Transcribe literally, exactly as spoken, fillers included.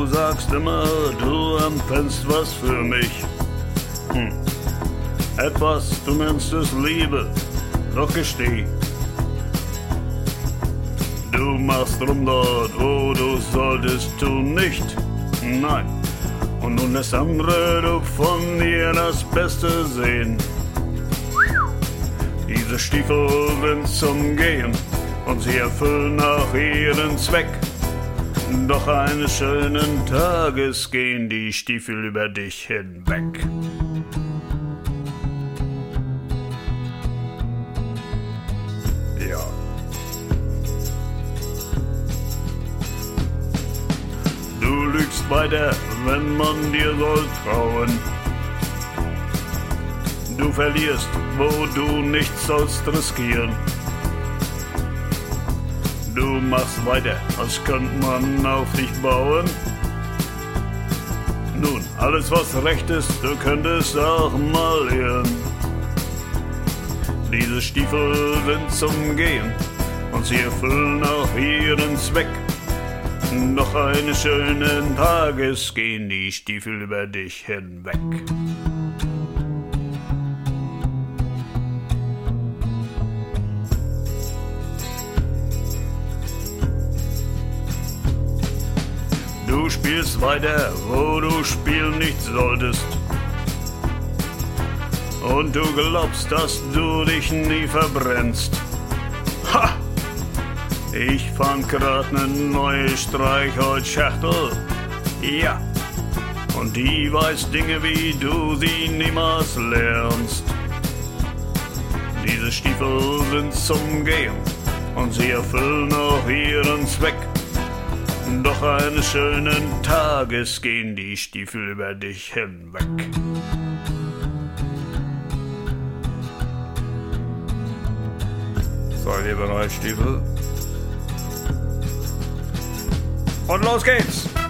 Du sagst immer, du empfängst was für mich. Hm. Etwas, du nennst es Liebe, doch gesteh. Du machst rum dort, wo du solltest tun, nicht. Nein. Und nun lässt andere du von dir das Beste sehen. Diese Stiefel sind zum Gehen und sie erfüllen auch ihren Zweck. Doch eines schönen Tages gehen die Stiefel über dich hinweg. Ja. Du lügst weiter, wenn man dir soll trauen. Du verlierst, wo du nichts sollst riskieren. Du machst weiter, als könnte man auf dich bauen. Nun, alles was recht ist, du könntest auch mal irren. Diese Stiefel sind zum Gehen und sie erfüllen auch ihren Zweck. Doch eines schönen Tages gehen die Stiefel über dich hinweg. Du spielst weiter, wo du spielen nicht solltest. Und du glaubst, dass du dich nie verbrennst. Ha! Ich fand grad ne neue Streichholzschachtel. Ja. Und die weiß Dinge, wie du sie niemals lernst. Diese Stiefel sind zum Gehen und sie erfüllen auch ihren Zweck. Doch eines schönen Tages gehen die Stiefel über dich hinweg. Seid ihr bereit, Stiefel? Und los geht's!